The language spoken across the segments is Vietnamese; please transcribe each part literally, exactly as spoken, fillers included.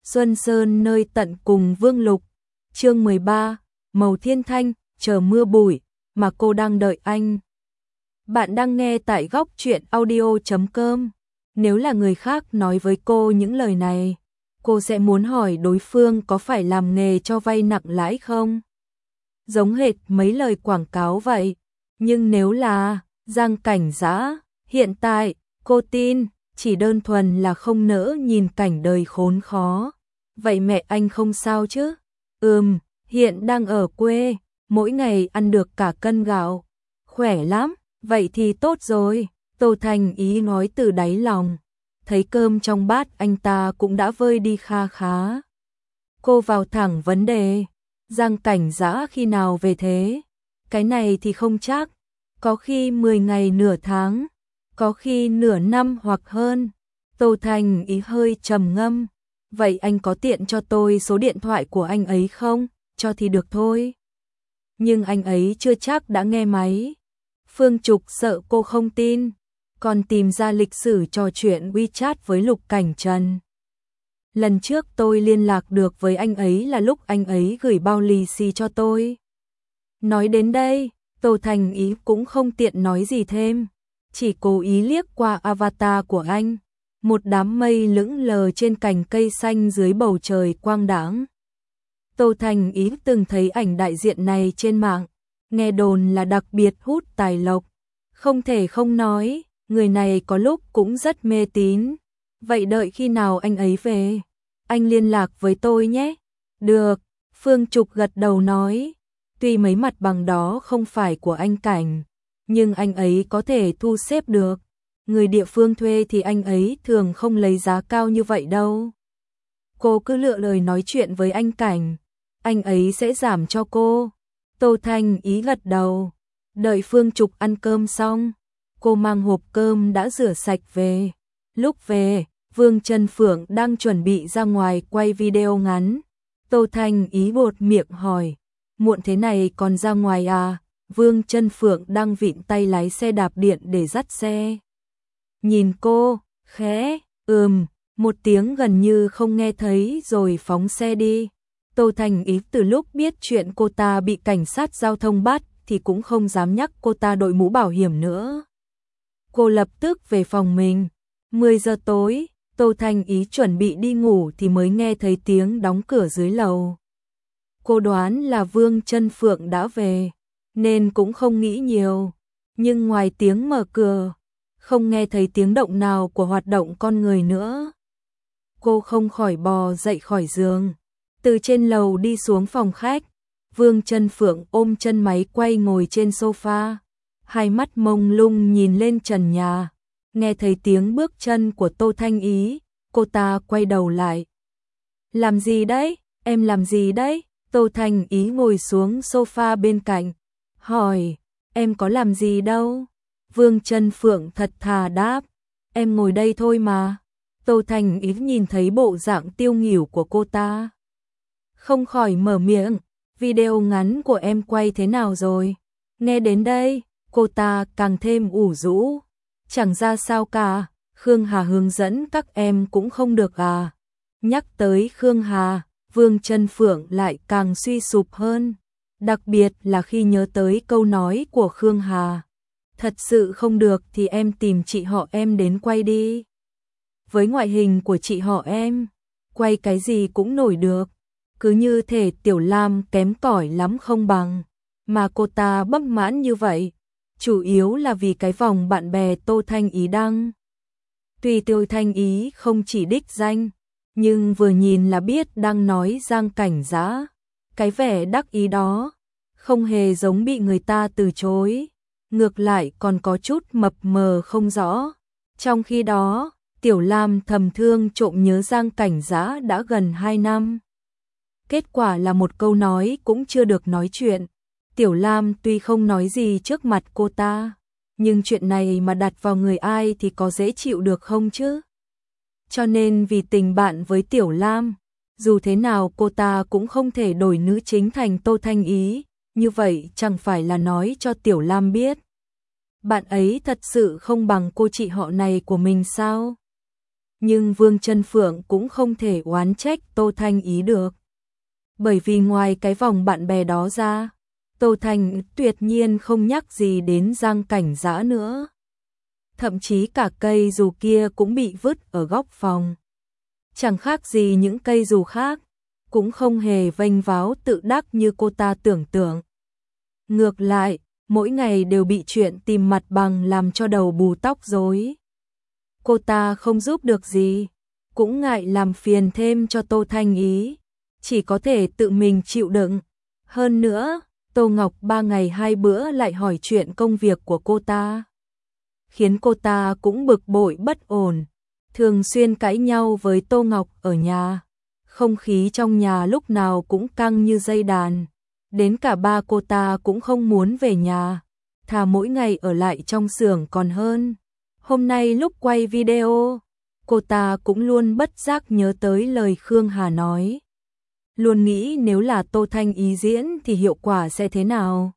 Xuân Sơn nơi tận cùng Vương Lục. Chương mười ba, Màu Thiên Thanh, chờ mưa bụi, mà cô đang đợi anh. Bạn đang nghe tại góc truyện audio chấm com. Nếu là người khác nói với cô những lời này, cô sẽ muốn hỏi đối phương có phải làm nghề cho vay nặng lãi không? Giống hệt mấy lời quảng cáo vậy. Nhưng nếu là Giang Cảnh Dã, hiện tại, cô tin, chỉ đơn thuần là không nỡ nhìn cảnh đời khốn khó. Vậy mẹ anh không sao chứ? Ừm, hiện đang ở quê, mỗi ngày ăn được cả cân gạo. Khỏe lắm, vậy thì tốt rồi, Tô Thành Ý nói từ đáy lòng. Thấy cơm trong bát anh ta cũng đã vơi đi kha khá. Cô vào thẳng vấn đề, Giang Cảnh Dã khi nào về thế? Cái này thì không chắc, có khi mười ngày nửa tháng, có khi nửa năm hoặc hơn. Tô Thành Ý hơi trầm ngâm. Vậy anh có tiện cho tôi số điện thoại của anh ấy không? Cho thì được thôi. Nhưng anh ấy chưa chắc đã nghe máy. Phương Trục sợ cô không tin, còn tìm ra lịch sử trò chuyện WeChat với Lục Cảnh Trần. Lần trước tôi liên lạc được với anh ấy là lúc anh ấy gửi bao lì xì cho tôi. Nói đến đây, Tô Thành Ý cũng không tiện nói gì thêm, chỉ cố ý liếc qua avatar của anh. Một đám mây lững lờ trên cành cây xanh dưới bầu trời quang đãng. Tô Thành Ý từng thấy ảnh đại diện này trên mạng, nghe đồn là đặc biệt hút tài lộc. Không thể không nói, người này có lúc cũng rất mê tín. Vậy đợi khi nào anh ấy về, anh liên lạc với tôi nhé. Được, Phương Trục gật đầu nói. Tuy mấy mặt bằng đó không phải của anh Cảnh, nhưng anh ấy có thể thu xếp được. Người địa phương thuê thì anh ấy thường không lấy giá cao như vậy đâu. Cô cứ lựa lời nói chuyện với anh Cảnh, anh ấy sẽ giảm cho cô. Tô Thành Ý gật đầu. Đợi Phương Trục ăn cơm xong, cô mang hộp cơm đã rửa sạch về. Lúc về, Vương Trân Phượng đang chuẩn bị ra ngoài quay video ngắn. Tô Thành Ý buột miệng hỏi, muộn thế này còn ra ngoài à? Vương Trân Phượng đang vịn tay lái xe đạp điện để dắt xe. Nhìn cô, khẽ, ừm, một tiếng gần như không nghe thấy rồi phóng xe đi. Tô Thành Ý từ lúc biết chuyện cô ta bị cảnh sát giao thông bắt thì cũng không dám nhắc cô ta đội mũ bảo hiểm nữa. Cô lập tức về phòng mình. mười giờ tối, Tô Thành Ý chuẩn bị đi ngủ thì mới nghe thấy tiếng đóng cửa dưới lầu. Cô đoán là Vương Trân Phượng đã về, nên cũng không nghĩ nhiều. Nhưng ngoài tiếng mở cửa, không nghe thấy tiếng động nào của hoạt động con người nữa. Cô không khỏi bò dậy khỏi giường, từ trên lầu đi xuống phòng khách. Vương Trân Phượng ôm chân máy quay ngồi trên sofa, hai mắt mông lung nhìn lên trần nhà. Nghe thấy tiếng bước chân của Tô Thanh Ý, cô ta quay đầu lại. Làm gì đấy? Em làm gì đấy? Tô Thanh Ý ngồi xuống sofa bên cạnh, hỏi, em có làm gì đâu. Vương Trân Phượng thật thà đáp, em ngồi đây thôi mà. Tô Thành Ý nhìn thấy bộ dạng tiêu nghỉu của cô ta, không khỏi mở miệng, video ngắn của em quay thế nào rồi? Nghe đến đây, cô ta càng thêm ủ rũ, chẳng ra sao cả, Khương Hà hướng dẫn các em cũng không được à? Nhắc tới Khương Hà, Vương Trân Phượng lại càng suy sụp hơn, đặc biệt là khi nhớ tới câu nói của Khương Hà. Thật sự không được thì em tìm chị họ em đến quay đi. Với ngoại hình của chị họ em, quay cái gì cũng nổi được. Cứ như thể Tiểu Lam kém cỏi lắm không bằng. Mà cô ta bất mãn như vậy, chủ yếu là vì cái vòng bạn bè Tô Thanh Ý đăng. Tuy Tô Thanh Ý không chỉ đích danh, nhưng vừa nhìn là biết đang nói Giang Cảnh Dã. Cái vẻ đắc ý đó, không hề giống bị người ta từ chối. Ngược lại còn có chút mập mờ không rõ. Trong khi đó, Tiểu Lam thầm thương trộm nhớ Giang Cảnh Dã đã gần hai năm. Kết quả là một câu nói cũng chưa được nói chuyện. Tiểu Lam tuy không nói gì trước mặt cô ta, nhưng chuyện này mà đặt vào người ai thì có dễ chịu được không chứ? Cho nên vì tình bạn với Tiểu Lam, dù thế nào cô ta cũng không thể đổi nữ chính thành Tô Thanh Ý. Như vậy chẳng phải là nói cho Tiểu Lam biết bạn ấy thật sự không bằng cô chị họ này của mình sao? Nhưng Vương Chân Phượng cũng không thể oán trách Tô Thanh Ý được. Bởi vì ngoài cái vòng bạn bè đó ra, Tô Thanh tuyệt nhiên không nhắc gì đến Giang Cảnh Dã nữa. Thậm chí cả cây dù kia cũng bị vứt ở góc phòng. Chẳng khác gì những cây dù khác, cũng không hề vênh váo tự đắc như cô ta tưởng tượng. Ngược lại, mỗi ngày đều bị chuyện tìm mặt bằng làm cho đầu bù tóc rối. Cô ta không giúp được gì, cũng ngại làm phiền thêm cho Tô Thanh Ý, chỉ có thể tự mình chịu đựng. Hơn nữa, Tô Ngọc ba ngày hai bữa lại hỏi chuyện công việc của cô ta, khiến cô ta cũng bực bội bất ổn, thường xuyên cãi nhau với Tô Ngọc ở nhà. Không khí trong nhà lúc nào cũng căng như dây đàn, đến cả ba cô ta cũng không muốn về nhà, thà mỗi ngày ở lại trong xưởng còn hơn. Hôm nay lúc quay video, cô ta cũng luôn bất giác nhớ tới lời Khương Hà nói. Luôn nghĩ nếu là Tô Thanh Ý diễn thì hiệu quả sẽ thế nào.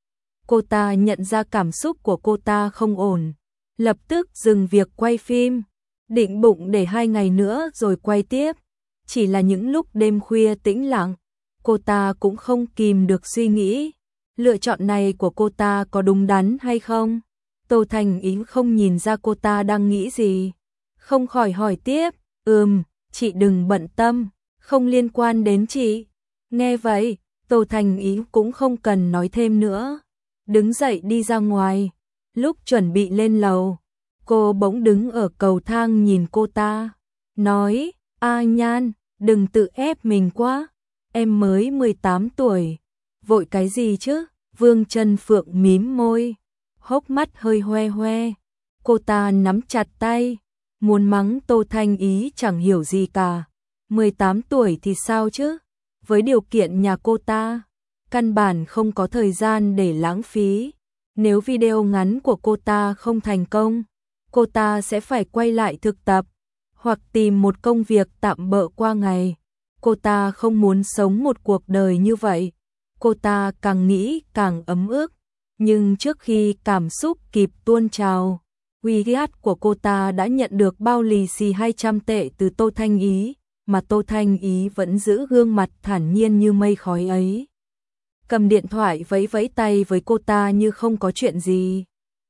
Cô ta nhận ra cảm xúc của cô ta không ổn, lập tức dừng việc quay phim, định bụng để hai ngày nữa rồi quay tiếp. Chỉ là những lúc đêm khuya tĩnh lặng, cô ta cũng không kìm được suy nghĩ, lựa chọn này của cô ta có đúng đắn hay không? Tô Thanh Ý không nhìn ra cô ta đang nghĩ gì, không khỏi hỏi tiếp, ừm, chị đừng bận tâm, không liên quan đến chị. Nghe vậy, Tô Thanh Ý cũng không cần nói thêm nữa, đứng dậy đi ra ngoài. Lúc chuẩn bị lên lầu, cô bỗng đứng ở cầu thang nhìn cô ta, nói, A Nhan, đừng tự ép mình quá, em mới mười tám tuổi, vội cái gì chứ? Vương Chân Phượng mím môi, hốc mắt hơi hoe hoe, cô ta nắm chặt tay, muốn mắng Tô Thanh Ý chẳng hiểu gì cả. mười tám tuổi thì sao chứ? Với điều kiện nhà cô ta, căn bản không có thời gian để lãng phí. Nếu video ngắn của cô ta không thành công, cô ta sẽ phải quay lại thực tập, hoặc tìm một công việc tạm bợ qua ngày. Cô ta không muốn sống một cuộc đời như vậy. Cô ta càng nghĩ càng ấm ức, nhưng trước khi cảm xúc kịp tuôn trào, WeChat của cô ta đã nhận được bao lì xì hai trăm tệ từ Tô Thanh Ý, mà Tô Thanh Ý vẫn giữ gương mặt thản nhiên như mây khói ấy. Cầm điện thoại vẫy vẫy tay với cô ta như không có chuyện gì.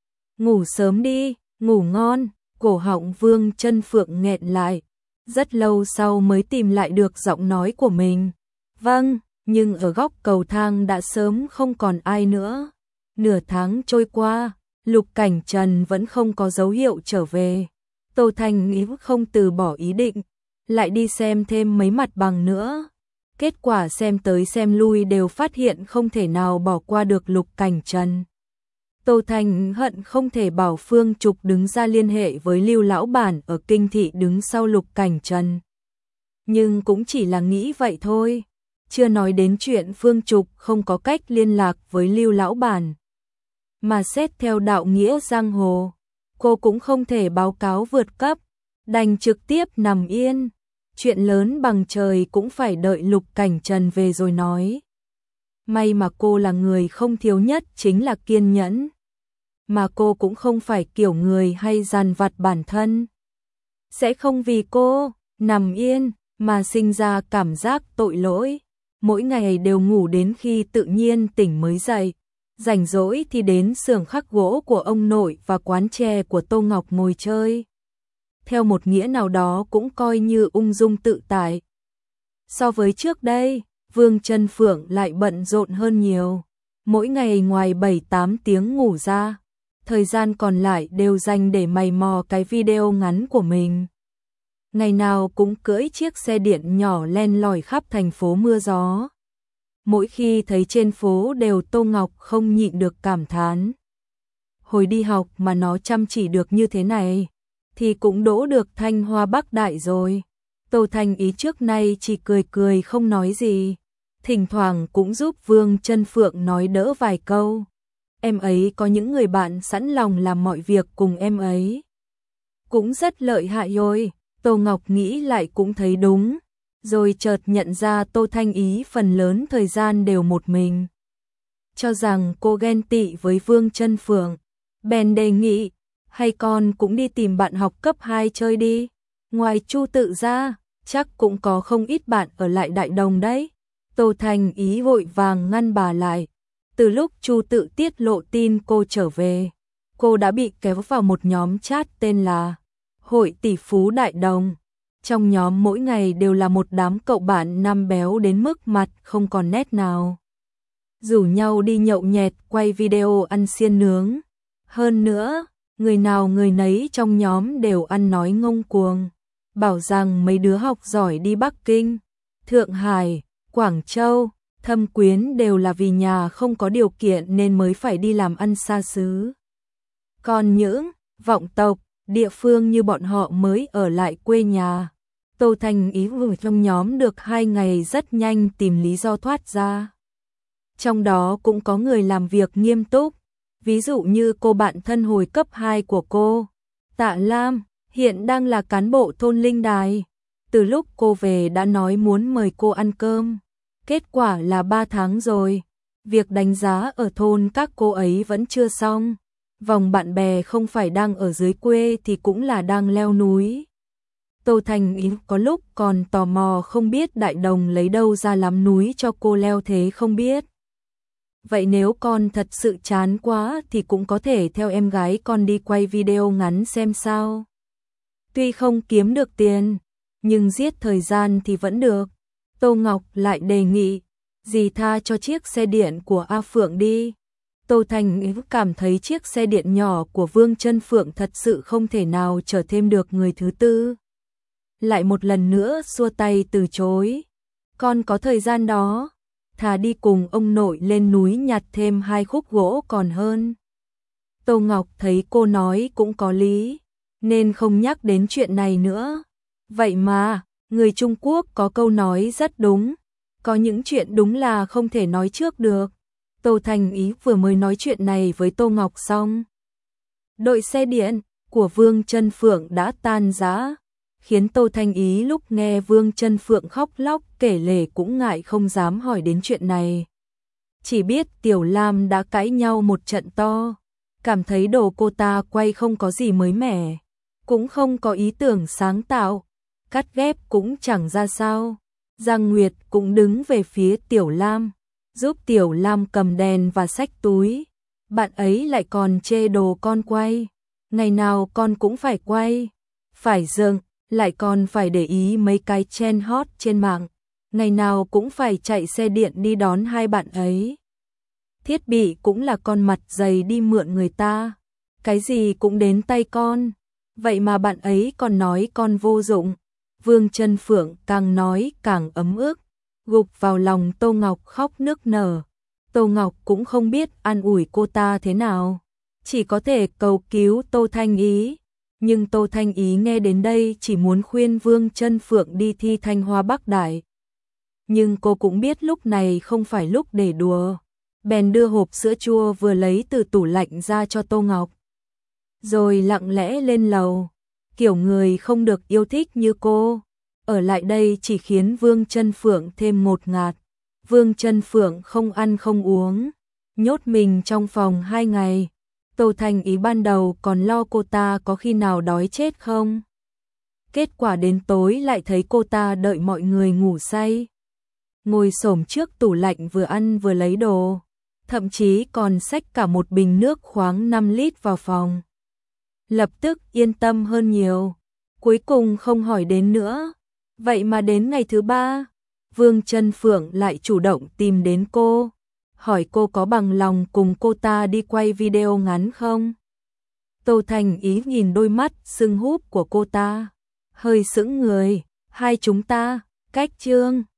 Ngủ sớm đi, ngủ ngon. Cổ họng Vương Chân Phượng nghẹn lại, rất lâu sau mới tìm lại được giọng nói của mình. Vâng, nhưng ở góc cầu thang đã sớm không còn ai nữa. Nửa tháng trôi qua, Lục Cảnh Trần vẫn không có dấu hiệu trở về. Tô Thanh Ý không từ bỏ ý định, lại đi xem thêm mấy mặt bằng nữa. Kết quả xem tới xem lui đều phát hiện không thể nào bỏ qua được Lục Cảnh Trần. Tô Thanh hận không thể bảo Phương Trục đứng ra liên hệ với Lưu lão bản ở Kinh thị đứng sau Lục Cảnh Trần. Nhưng cũng chỉ là nghĩ vậy thôi, chưa nói đến chuyện Phương Trục không có cách liên lạc với Lưu lão bản. Mà xét theo đạo nghĩa giang hồ, cô cũng không thể báo cáo vượt cấp, đành trực tiếp nằm yên. Chuyện lớn bằng trời cũng phải đợi Lục Cảnh Trần về rồi nói. May mà cô là người không thiếu nhất chính là kiên nhẫn. Mà cô cũng không phải kiểu người hay dằn vặt bản thân. Sẽ không vì cô nằm yên mà sinh ra cảm giác tội lỗi. Mỗi ngày đều ngủ đến khi tự nhiên tỉnh mới dậy. Rảnh rỗi thì đến xưởng khắc gỗ của ông nội và quán chè của Tô Ngọc ngồi chơi. Theo một nghĩa nào đó cũng coi như ung dung tự tại. So với trước đây, Vương Chân Phượng lại bận rộn hơn nhiều. Mỗi ngày ngoài bảy tám tiếng ngủ ra, thời gian còn lại đều dành để mày mò cái video ngắn của mình. Ngày nào cũng cưỡi chiếc xe điện nhỏ len lỏi khắp thành phố mưa gió. Mỗi khi thấy trên phố đều Tô Ngọc không nhịn được cảm thán. Hồi đi học mà nó chăm chỉ được như thế này, thì cũng đỗ được Thanh Hoa Bắc Đại rồi. Tô Thanh Ý trước nay chỉ cười cười không nói gì, thỉnh thoảng cũng giúp Vương Chân Phượng nói đỡ vài câu. Em ấy có những người bạn sẵn lòng làm mọi việc cùng em ấy. Cũng rất lợi hại rồi, Tô Ngọc nghĩ lại cũng thấy đúng, rồi chợt nhận ra Tô Thanh Ý phần lớn thời gian đều một mình. Cho rằng cô ghen tị với Vương Chân Phượng, bèn đề nghị, hay con cũng đi tìm bạn học cấp hai chơi đi. Ngoài Chu Tự ra, chắc cũng có không ít bạn ở lại Đại Đồng đấy. Tô Thành Ý vội vàng ngăn bà lại. Từ lúc Chu Tự tiết lộ tin cô trở về, cô đã bị kéo vào một nhóm chat tên là Hội Tỷ Phú Đại Đồng. Trong nhóm mỗi ngày đều là một đám cậu bạn nam béo đến mức mặt không còn nét nào. Rủ nhau đi nhậu nhẹt, quay video ăn xiên nướng. Hơn nữa, người nào người nấy trong nhóm đều ăn nói ngông cuồng, bảo rằng mấy đứa học giỏi đi Bắc Kinh, Thượng Hải, Quảng Châu, Thâm Quyến đều là vì nhà không có điều kiện nên mới phải đi làm ăn xa xứ. Còn những vọng tộc, địa phương như bọn họ mới ở lại quê nhà. Tô Thành Ý vừa trong nhóm được hai ngày rất nhanh tìm lý do thoát ra. Trong đó cũng có người làm việc nghiêm túc, ví dụ như cô bạn thân hồi cấp hai của cô, Tạ Lam, hiện đang là cán bộ thôn Linh Đài. Từ lúc cô về đã nói muốn mời cô ăn cơm. Kết quả là ba tháng rồi, việc đánh giá ở thôn các cô ấy vẫn chưa xong. Vòng bạn bè không phải đang ở dưới quê thì cũng là đang leo núi. Tô Thành Ý có lúc còn tò mò không biết Đại Đồng lấy đâu ra lắm núi cho cô leo thế không biết. Vậy nếu con thật sự chán quá thì cũng có thể theo em gái con đi quay video ngắn xem sao. Tuy không kiếm được tiền, nhưng giết thời gian thì vẫn được. Tô Ngọc lại đề nghị, dì tha cho chiếc xe điện của A Phượng đi. Tô Thành Ý cảm thấy chiếc xe điện nhỏ của Vương Chân Phượng thật sự không thể nào chở thêm được người thứ tư. Lại một lần nữa xua tay từ chối. Con có thời gian đó, thà đi cùng ông nội lên núi nhặt thêm hai khúc gỗ còn hơn. Tô Ngọc thấy cô nói cũng có lý, nên không nhắc đến chuyện này nữa. Vậy mà, người Trung Quốc có câu nói rất đúng, có những chuyện đúng là không thể nói trước được. Tô Thành Ý vừa mới nói chuyện này với Tô Ngọc xong. Đội xe điện của Vương Chân Phượng đã tan rã, khiến Tô Thành Ý lúc nghe Vương Chân Phượng khóc lóc kể lể cũng ngại không dám hỏi đến chuyện này. Chỉ biết Tiểu Lam đã cãi nhau một trận to, cảm thấy đồ cô ta quay không có gì mới mẻ, cũng không có ý tưởng sáng tạo, cắt ghép cũng chẳng ra sao. Giang Nguyệt cũng đứng về phía Tiểu Lam, giúp Tiểu Lam cầm đèn và xách túi. Bạn ấy lại còn chê đồ con quay, ngày nào con cũng phải quay, phải dừng, lại còn phải để ý mấy cái trend hot trên mạng, ngày nào cũng phải chạy xe điện đi đón hai bạn ấy. Thiết bị cũng là con mặt dày đi mượn người ta, cái gì cũng đến tay con, vậy mà bạn ấy còn nói con vô dụng. Vương Chân Phượng càng nói càng ấm ức, gục vào lòng Tô Ngọc khóc nức nở. Tô Ngọc cũng không biết an ủi cô ta thế nào, chỉ có thể cầu cứu Tô Thanh Ý. Nhưng Tô Thanh Ý nghe đến đây chỉ muốn khuyên Vương Chân Phượng đi thi Thanh Hoa Bắc Đại. Nhưng cô cũng biết lúc này không phải lúc để đùa, bèn đưa hộp sữa chua vừa lấy từ tủ lạnh ra cho Tô Ngọc. Rồi lặng lẽ lên lầu, kiểu người không được yêu thích như cô, ở lại đây chỉ khiến Vương Chân Phượng thêm ngột ngạt. Vương Chân Phượng không ăn không uống, nhốt mình trong phòng hai ngày. Tô Thành Ý ban đầu còn lo cô ta có khi nào đói chết không. Kết quả đến tối lại thấy cô ta đợi mọi người ngủ say, ngồi xổm trước tủ lạnh vừa ăn vừa lấy đồ, thậm chí còn xách cả một bình nước khoáng năm lít vào phòng. Lập tức yên tâm hơn nhiều, cuối cùng không hỏi đến nữa. Vậy mà đến ngày thứ ba, Vương Chân Phượng lại chủ động tìm đến cô, hỏi cô có bằng lòng cùng cô ta đi quay video ngắn không. Tô Thành Ý nhìn đôi mắt sưng húp của cô ta, hơi sững người. Hai chúng ta cách chương